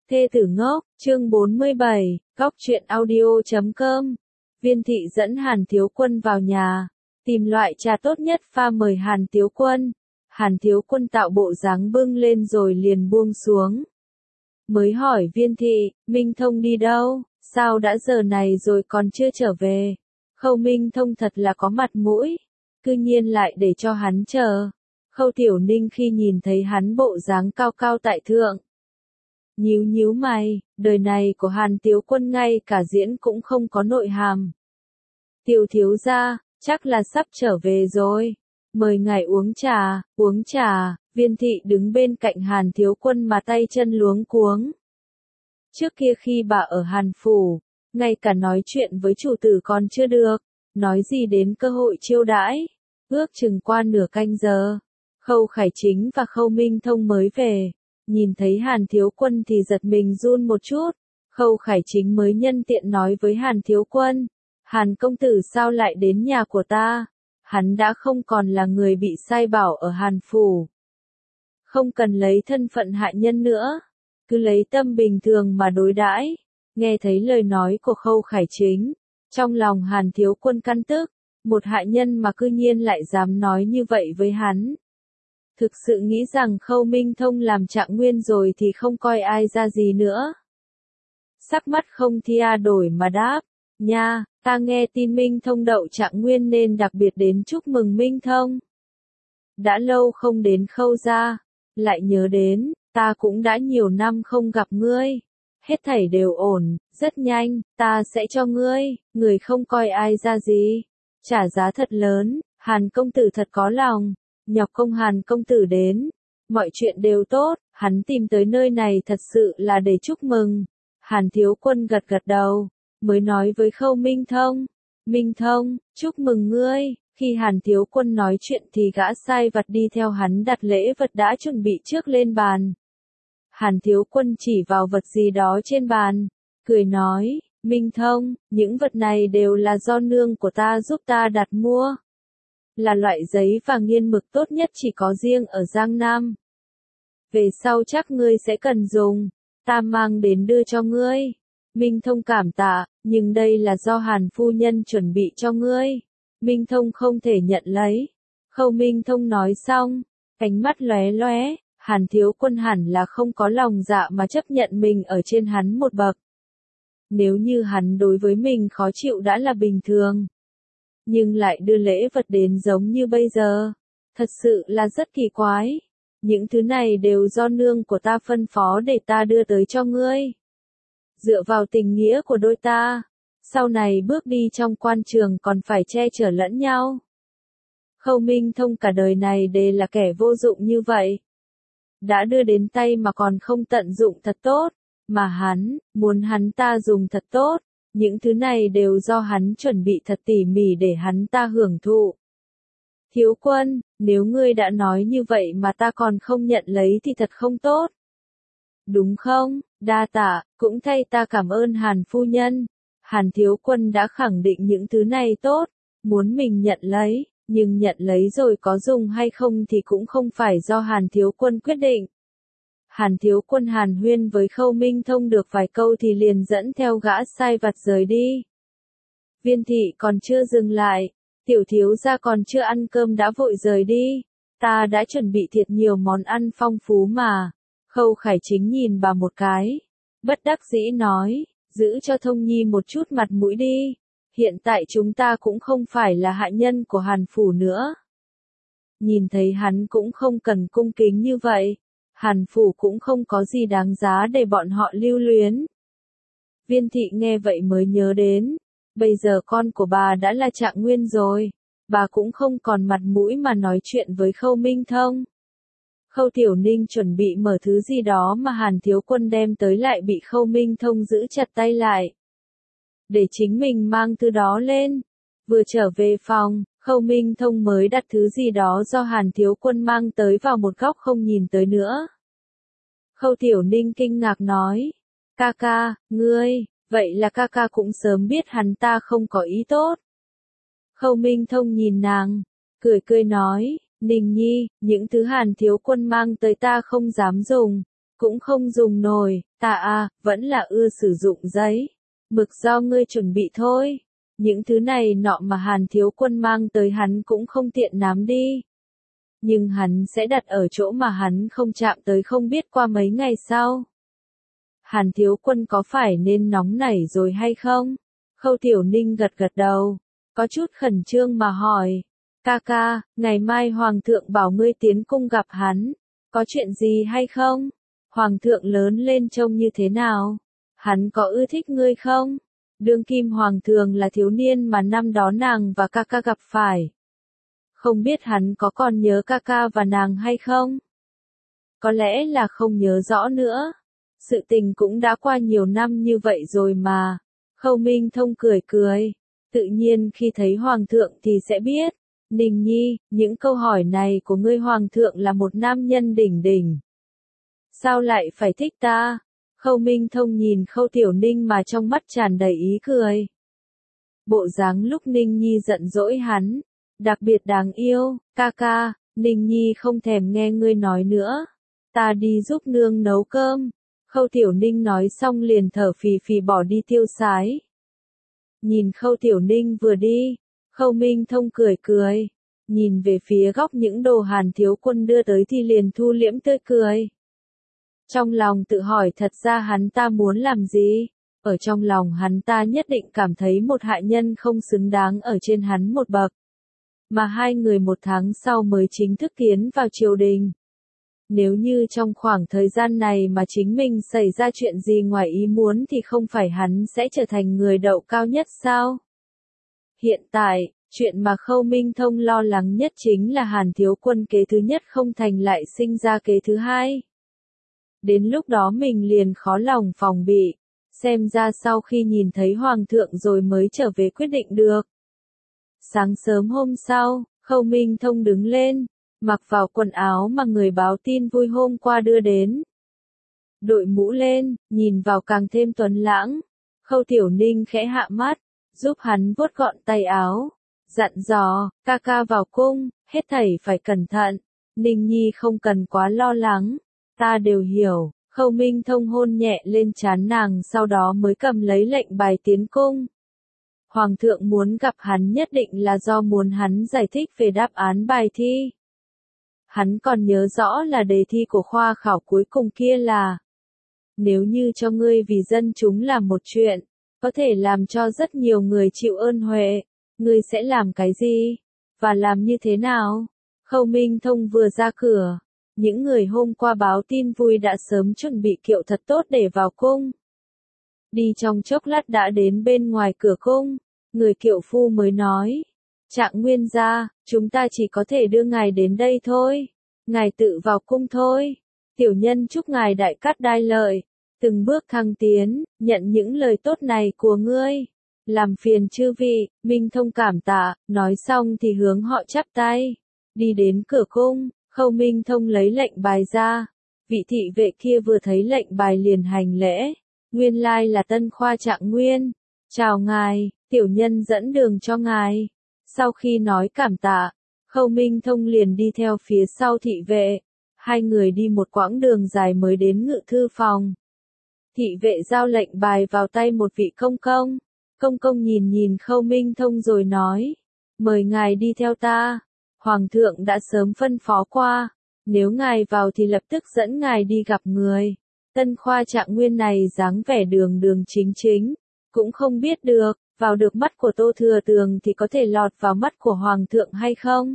Thê tử ngốc, chương 47, góc truyện audio.com. Viên thị dẫn Hàn Thiếu Quân vào nhà, tìm loại trà tốt nhất pha mời Hàn Thiếu Quân. Hàn Thiếu Quân tạo bộ dáng bưng lên rồi liền buông xuống. Mới hỏi Viên thị, Minh Thông đi đâu, sao đã giờ này rồi còn chưa trở về. Khâu Minh Thông thật là có mặt mũi, cư nhiên lại để cho hắn chờ. Khâu Tiểu Ninh khi nhìn thấy hắn bộ dáng cao cao tại thượng, nhíu nhíu mày, đời này của Hàn Thiếu Quân ngay cả diễn cũng không có nội hàm. Tiểu thiếu gia, chắc là sắp trở về rồi. Mời ngài uống trà, Viên thị đứng bên cạnh Hàn Thiếu Quân mà tay chân luống cuống. Trước kia khi bà ở Hàn Phủ, ngay cả nói chuyện với chủ tử còn chưa được, nói gì đến cơ hội chiêu đãi. Ước chừng qua nửa canh giờ, Khâu Khải Chính và Khâu Minh Thông mới về. Nhìn thấy Hàn Thiếu Quân thì giật mình run một chút. Khâu Khải Chính mới nhân tiện nói với Hàn Thiếu Quân, Hàn công tử sao lại đến nhà của ta? Hắn đã không còn là người bị sai bảo ở Hàn Phủ. Không cần lấy thân phận hạ nhân nữa, cứ lấy tâm bình thường mà đối đãi. Nghe thấy lời nói của Khâu Khải Chính, trong lòng Hàn Thiếu Quân căm tức, một hạ nhân mà cư nhiên lại dám nói như vậy với hắn. Thực sự nghĩ rằng Khâu Minh Thông làm Trạng Nguyên rồi thì không coi ai ra gì nữa. Sắc mắt không thia đổi mà đáp, nha, ta nghe tin Minh Thông đậu Trạng Nguyên nên đặc biệt đến chúc mừng Minh Thông. Đã lâu không đến Khâu gia, lại nhớ đến, ta cũng đã nhiều năm không gặp ngươi. Hết thảy đều ổn, rất nhanh, ta sẽ cho ngươi, người không coi ai ra gì. Trả giá thật lớn, Hàn công tử thật có lòng. Nhọc công Hàn công tử đến, mọi chuyện đều tốt, hắn tìm tới nơi này thật sự là để chúc mừng. Hàn Thiếu Quân gật gật đầu, mới nói với Khâu Minh Thông, Minh Thông, chúc mừng ngươi. Khi Hàn Thiếu Quân nói chuyện thì gã sai vặt đi theo hắn đặt lễ vật đã chuẩn bị trước lên bàn. Hàn Thiếu Quân chỉ vào vật gì đó trên bàn, cười nói, Minh Thông, những vật này đều là do nương của ta giúp ta đặt mua. Là loại giấy và nghiên mực tốt nhất chỉ có riêng ở Giang Nam. Về sau chắc ngươi sẽ cần dùng, ta mang đến đưa cho ngươi. Minh Thông cảm tạ, nhưng đây là do Hàn phu nhân chuẩn bị cho ngươi. Minh Thông không thể nhận lấy. Khâu Minh Thông nói xong, ánh mắt lóe lóe, Hàn Thiếu Quân hẳn là không có lòng dạ mà chấp nhận mình ở trên hắn một bậc. Nếu như hắn đối với mình khó chịu đã là bình thường, nhưng lại đưa lễ vật đến giống như bây giờ, thật sự là rất kỳ quái. Những thứ này đều do nương của ta phân phó để ta đưa tới cho ngươi. Dựa vào tình nghĩa của đôi ta, sau này bước đi trong quan trường còn phải che chở lẫn nhau. Khâu Minh Thông cả đời này đều là kẻ vô dụng như vậy. Đã đưa đến tay mà còn không tận dụng thật tốt, mà hắn, muốn hắn ta dùng thật tốt. Những thứ này đều do hắn chuẩn bị thật tỉ mỉ để hắn ta hưởng thụ. Thiếu Quân, nếu ngươi đã nói như vậy mà ta còn không nhận lấy thì thật không tốt. Đúng không, đa tạ, cũng thay ta cảm ơn Hàn phu nhân. Hàn Thiếu Quân đã khẳng định những thứ này tốt, muốn mình nhận lấy, nhưng nhận lấy rồi có dùng hay không thì cũng không phải do Hàn Thiếu Quân quyết định. Hàn Thiếu Quân hàn huyên với Khâu Minh Thông được vài câu thì liền dẫn theo gã sai vặt rời đi. Viên thị còn chưa dừng lại, tiểu thiếu gia còn chưa ăn cơm đã vội rời đi. Ta đã chuẩn bị thiệt nhiều món ăn phong phú mà. Khâu Khải Chính nhìn bà một cái, bất đắc dĩ nói, giữ cho Thông Nhi một chút mặt mũi đi. Hiện tại chúng ta cũng không phải là hạ nhân của Hàn Phủ nữa. Nhìn thấy hắn cũng không cần cung kính như vậy. Hàn Phủ cũng không có gì đáng giá để bọn họ lưu luyến. Viên thị nghe vậy mới nhớ đến, bây giờ con của bà đã là Trạng Nguyên rồi, bà cũng không còn mặt mũi mà nói chuyện với Khâu Minh Thông. Khâu Tiểu Ninh chuẩn bị mở thứ gì đó mà Hàn Thiếu Quân đem tới lại bị Khâu Minh Thông giữ chặt tay lại. Để chính mình mang thứ đó lên. Vừa trở về phòng, Khâu Minh Thông mới đặt thứ gì đó do Hàn Thiếu Quân mang tới vào một góc không nhìn tới nữa. Khâu Tiểu Ninh kinh ngạc nói, ca ca, ngươi, vậy là ca ca cũng sớm biết hắn ta không có ý tốt. Khâu Minh Thông nhìn nàng, cười cười nói, Ninh Nhi, những thứ Hàn Thiếu Quân mang tới ta không dám dùng, cũng không dùng nồi, ta à, vẫn là ưa sử dụng giấy, mực do ngươi chuẩn bị thôi. Những thứ này nọ mà Hàn Thiếu Quân mang tới hắn cũng không tiện nắm đi. Nhưng hắn sẽ đặt ở chỗ mà hắn không chạm tới không biết qua mấy ngày sau. Hàn Thiếu Quân có phải nên nóng nảy rồi hay không? Khâu Tiểu Ninh gật gật đầu, có chút khẩn trương mà hỏi. Ca ca, ngày mai Hoàng thượng bảo ngươi tiến cung gặp hắn, có chuyện gì hay không? Hoàng thượng lớn lên trông như thế nào? Hắn có ưa thích ngươi không? Đương kim hoàng thường là thiếu niên mà năm đó nàng và ca ca gặp phải. Không biết hắn có còn nhớ ca ca và nàng hay không? Có lẽ là không nhớ rõ nữa. Sự tình cũng đã qua nhiều năm như vậy rồi mà. Khâu Minh Thông cười cười. Tự nhiên khi thấy hoàng thượng thì sẽ biết. Ninh Nhi, những câu hỏi này của ngươi hoàng thượng là một nam nhân đỉnh đỉnh. Sao lại phải thích ta? Khâu Minh Thông nhìn Khâu Tiểu Ninh mà trong mắt tràn đầy ý cười. Bộ dáng lúc Ninh Nhi giận dỗi hắn, đặc biệt đáng yêu. Ca ca, Ninh Nhi không thèm nghe ngươi nói nữa. Ta đi giúp nương nấu cơm. Khâu Tiểu Ninh nói xong liền thở phì phì bỏ đi tiêu sái. Nhìn Khâu Tiểu Ninh vừa đi, Khâu Minh Thông cười cười. Nhìn về phía góc những đồ Hàn Thiếu Quân đưa tới thì liền thu liễm tươi cười. Trong lòng tự hỏi thật ra hắn ta muốn làm gì? Ở trong lòng hắn ta nhất định cảm thấy một hạ nhân không xứng đáng ở trên hắn một bậc. Mà hai người một tháng sau mới chính thức tiến vào triều đình. Nếu như trong khoảng thời gian này mà chính mình xảy ra chuyện gì ngoài ý muốn thì không phải hắn sẽ trở thành người đậu cao nhất sao? Hiện tại, chuyện mà Khâu Minh Thông lo lắng nhất chính là Hàn Thiếu Quân kế thứ nhất không thành lại sinh ra kế thứ hai. Đến lúc đó mình liền khó lòng phòng bị, xem ra sau khi nhìn thấy Hoàng thượng rồi mới trở về quyết định được. Sáng sớm hôm sau, Khâu Minh Thông đứng lên, mặc vào quần áo mà người báo tin vui hôm qua đưa đến. Đội mũ lên, nhìn vào càng thêm tuấn lãng. Khâu Tiểu Ninh khẽ hạ mắt, giúp hắn vuốt gọn tay áo, dặn dò, ca ca vào cung, hết thảy phải cẩn thận, Ninh Nhi không cần quá lo lắng, ta đều hiểu. Khâu Minh Thông hôn nhẹ lên trán nàng sau đó mới cầm lấy lệnh bài tiến cung. Hoàng thượng muốn gặp hắn nhất định là do muốn hắn giải thích về đáp án bài thi. Hắn còn nhớ rõ là đề thi của khoa khảo cuối cùng kia là: nếu như cho ngươi vì dân chúng làm một chuyện, có thể làm cho rất nhiều người chịu ơn huệ, ngươi sẽ làm cái gì? Và làm như thế nào? Khâu Minh Thông vừa ra cửa, những người hôm qua báo tin vui đã sớm chuẩn bị kiệu thật tốt để vào cung. Đi trong chốc lát đã đến bên ngoài cửa cung, người kiệu phu mới nói: Trạng Nguyên gia, chúng ta chỉ có thể đưa ngài đến đây thôi, ngài tự vào cung thôi. Tiểu nhân chúc ngài đại cát đai lợi, từng bước thăng tiến, nhận những lời tốt này của ngươi. Làm phiền chư vị, Minh Thông cảm tạ, nói xong thì hướng họ chắp tay, đi đến cửa cung. Khâu Minh Thông lấy lệnh bài ra, vị thị vệ kia vừa thấy lệnh bài liền hành lễ, nguyên lai là Tân Khoa Trạng Nguyên, chào ngài, tiểu nhân dẫn đường cho ngài. Sau khi nói cảm tạ, Khâu Minh Thông liền đi theo phía sau thị vệ, hai người đi một quãng đường dài mới đến ngự thư phòng. Thị vệ giao lệnh bài vào tay một vị công công, công công nhìn nhìn Khâu Minh Thông rồi nói, mời ngài đi theo ta. Hoàng thượng đã sớm phân phó qua, nếu ngài vào thì lập tức dẫn ngài đi gặp người. Tân Khoa Trạng Nguyên này dáng vẻ đường đường chính chính, cũng không biết được, vào được mắt của Tô Thừa Tường thì có thể lọt vào mắt của Hoàng thượng hay không.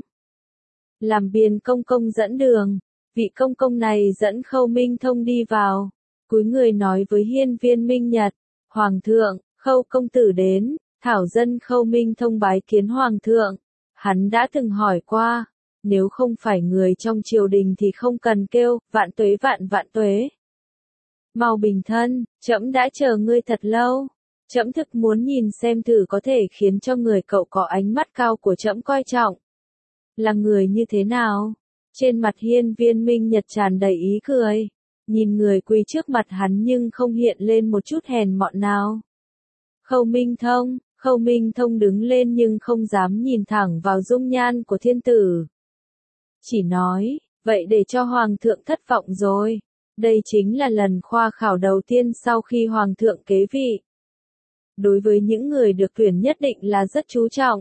Làm biên công công dẫn đường, vị công công này dẫn Khâu Minh Thông đi vào, cúi người nói với hiên viên Minh Nhật, Hoàng thượng, Khâu công tử đến, thảo dân Khâu Minh Thông bái kiến Hoàng thượng. Hắn đã từng hỏi qua, nếu không phải người trong triều đình thì không cần kêu, vạn tuế. Mau bình thân, trẫm đã chờ ngươi thật lâu. Trẫm thực muốn nhìn xem thử có thể khiến cho người cậu có ánh mắt cao của trẫm coi trọng. Là người như thế nào? Trên mặt hiên viên Minh Nhật tràn đầy ý cười. Nhìn người quỳ trước mặt hắn nhưng không hiện lên một chút hèn mọn nào. Khâu Minh Thông đứng lên nhưng không dám nhìn thẳng vào dung nhan của thiên tử. Chỉ nói, vậy để cho Hoàng thượng thất vọng rồi. Đây chính là lần khoa khảo đầu tiên sau khi Hoàng thượng kế vị. Đối với những người được tuyển nhất định là rất chú trọng.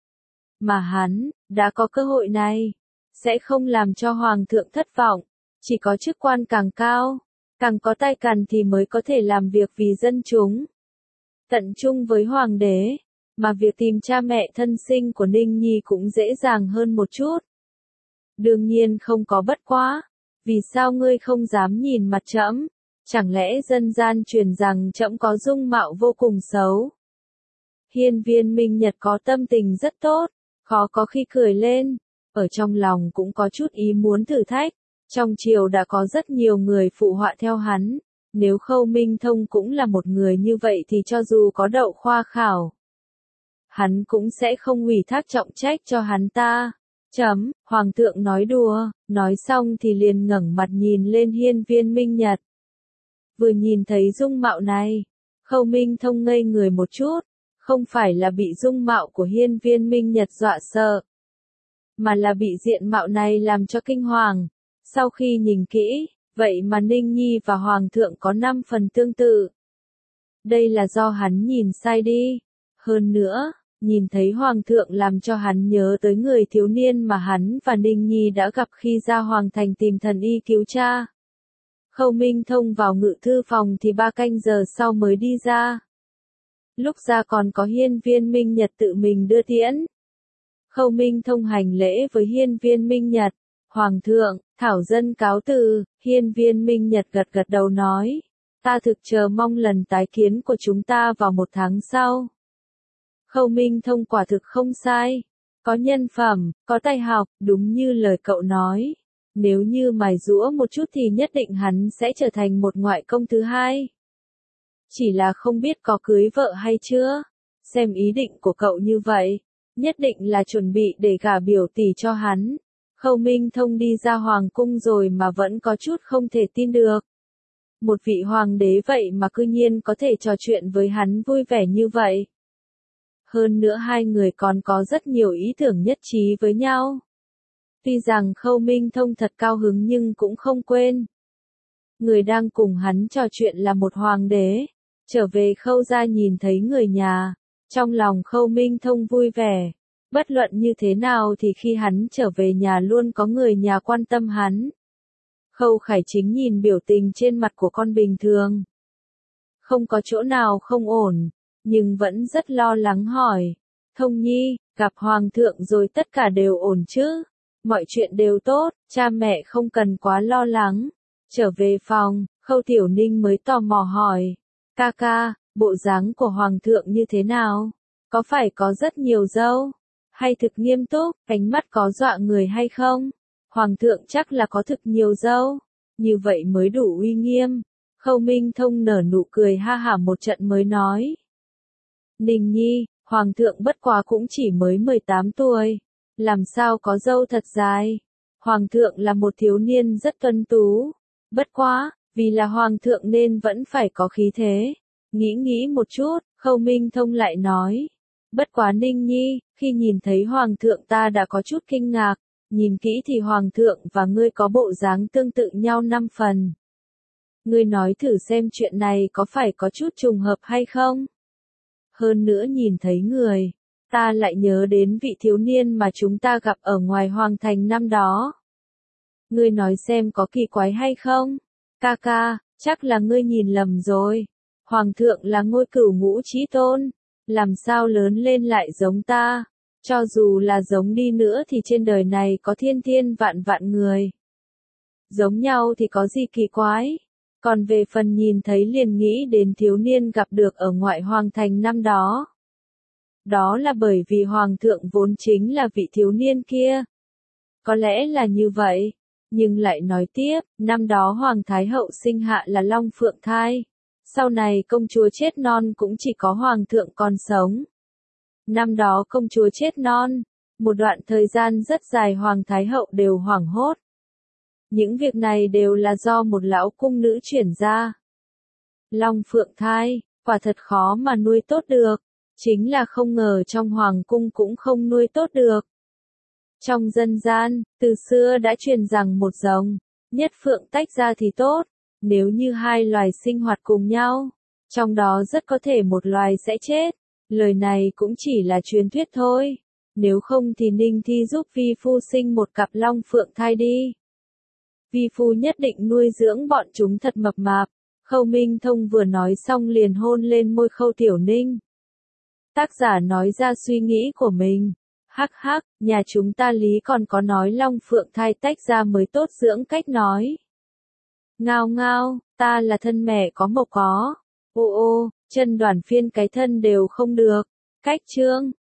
Mà hắn, đã có cơ hội này, sẽ không làm cho Hoàng thượng thất vọng. Chỉ có chức quan càng cao, càng có tài càn thì mới có thể làm việc vì dân chúng. Tận trung với Hoàng đế, mà việc tìm cha mẹ thân sinh của Ninh Nhi cũng dễ dàng hơn một chút. Đương nhiên không có bất quá. Vì sao ngươi không dám nhìn mặt trẫm? Chẳng lẽ dân gian truyền rằng trẫm có dung mạo vô cùng xấu? Hiên Viên Minh Nhật có tâm tình rất tốt, khó có khi cười lên, ở trong lòng cũng có chút ý muốn thử thách. Trong triều đã có rất nhiều người phụ họa theo hắn, nếu Khâu Minh Thông cũng là một người như vậy thì cho dù có đậu khoa khảo, hắn cũng sẽ không ủy thác trọng trách cho hắn ta. Hoàng thượng nói đùa, nói xong thì liền ngẩng mặt nhìn lên Hiên Viên Minh Nhật. Vừa nhìn thấy dung mạo này, Khâu Minh Thông ngây người một chút, không phải là bị dung mạo của Hiên Viên Minh Nhật dọa sợ, mà là bị diện mạo này làm cho kinh hoàng. Sau khi nhìn kỹ, vậy mà Ninh Nhi và Hoàng thượng có 5 phần tương tự. Đây là do hắn nhìn sai đi. Hơn nữa, nhìn thấy Hoàng thượng làm cho hắn nhớ tới người thiếu niên mà hắn và Ninh Nhi đã gặp khi ra Hoàng thành tìm thần y cứu cha. Khâu Minh Thông vào ngự thư phòng thì 3 canh giờ sau mới đi ra. Lúc ra còn có Hiên Viên Minh Nhật tự mình đưa tiễn. Khâu Minh Thông hành lễ với Hiên Viên Minh Nhật. Hoàng thượng, thảo dân cáo từ. Hiên Viên Minh Nhật gật gật đầu nói. Ta thực chờ mong lần tái kiến của chúng ta vào 1 tháng sau. Khâu Minh Thông quả thực không sai. Có nhân phẩm, có tài học, đúng như lời cậu nói. Nếu như mài giũa một chút thì nhất định hắn sẽ trở thành một ngoại công thứ hai. Chỉ là không biết có cưới vợ hay chưa. Xem ý định của cậu như vậy, nhất định là chuẩn bị để gả biểu tỷ cho hắn. Khâu Minh Thông đi ra hoàng cung rồi mà vẫn có chút không thể tin được. Một vị hoàng đế vậy mà cư nhiên có thể trò chuyện với hắn vui vẻ như vậy. Hơn nữa hai người còn có rất nhiều ý tưởng nhất trí với nhau. Tuy rằng Khâu Minh Thông thật cao hứng nhưng cũng không quên. Người đang cùng hắn trò chuyện là một hoàng đế. Trở về Khâu gia nhìn thấy người nhà. Trong lòng Khâu Minh Thông vui vẻ. Bất luận như thế nào thì khi hắn trở về nhà luôn có người nhà quan tâm hắn. Khâu Khải Chính nhìn biểu tình trên mặt của con bình thường. Không có chỗ nào không ổn, nhưng vẫn rất lo lắng hỏi. Thông Nhi, gặp Hoàng thượng rồi tất cả đều ổn chứ? Mọi chuyện đều tốt, cha mẹ không cần quá lo lắng. Trở về phòng, Khâu Tiểu Ninh mới tò mò hỏi. Ca ca, bộ dáng của Hoàng thượng như thế nào? Có phải có rất nhiều râu? Hay thực nghiêm túc, ánh mắt có dọa người hay không? Hoàng thượng chắc là có thực nhiều râu. Như vậy mới đủ uy nghiêm. Khâu Minh Thông nở nụ cười ha hả một trận mới nói. Ninh Nhi, Hoàng thượng bất quá cũng chỉ mới 18 tuổi. Làm sao có râu thật dài? Hoàng thượng là một thiếu niên rất tuấn tú. Bất quá, vì là Hoàng thượng nên vẫn phải có khí thế. Nghĩ một chút, Khâu Minh Thông lại nói. Bất quá Ninh Nhi, khi nhìn thấy Hoàng thượng ta đã có chút kinh ngạc. Nhìn kỹ thì Hoàng thượng và ngươi có bộ dáng tương tự nhau 5 phần. Ngươi nói thử xem chuyện này có phải có chút trùng hợp hay không? Hơn nữa nhìn thấy người, ta lại nhớ đến vị thiếu niên mà chúng ta gặp ở ngoài Hoàng thành năm đó. Ngươi nói xem có kỳ quái hay không? Ca ca, chắc là ngươi nhìn lầm rồi. Hoàng thượng là ngôi cửu ngũ chí tôn, làm sao lớn lên lại giống ta? Cho dù là giống đi nữa thì trên đời này có thiên thiên vạn vạn người. Giống nhau thì có gì kỳ quái? Còn về phần nhìn thấy liền nghĩ đến thiếu niên gặp được ở ngoại Hoàng thành năm đó. Đó là bởi vì Hoàng thượng vốn chính là vị thiếu niên kia. Có lẽ là như vậy. Nhưng lại nói tiếp, năm đó Hoàng Thái Hậu sinh hạ là Long Phượng Thai. Sau này công chúa chết non cũng chỉ có Hoàng thượng còn sống. Năm đó công chúa chết non, một đoạn thời gian rất dài Hoàng Thái Hậu đều hoảng hốt. Những việc này đều là do một lão cung nữ chuyển ra. Long Phượng Thai, quả thật khó mà nuôi tốt được. Chính là không ngờ trong Hoàng cung cũng không nuôi tốt được. Trong dân gian, từ xưa đã truyền rằng một rồng, nhất phượng tách ra thì tốt. Nếu như hai loài sinh hoạt cùng nhau, trong đó rất có thể một loài sẽ chết. Lời này cũng chỉ là truyền thuyết thôi. Nếu không thì Ninh Thi giúp vi phu sinh một cặp long phượng thai đi. Vi phu nhất định nuôi dưỡng bọn chúng thật mập mạp. Khâu Minh Thông vừa nói xong liền hôn lên môi Khâu Tiểu Ninh. Tác giả nói ra suy nghĩ của mình. Hắc hắc, nhà chúng ta lý còn có nói long phượng thai tách ra mới tốt dưỡng cách nói. Ngao ngao, ta là thân mẹ có mộc có. Ô ô, chân Đoàn Phiên cái thân đều không được. Cách chương.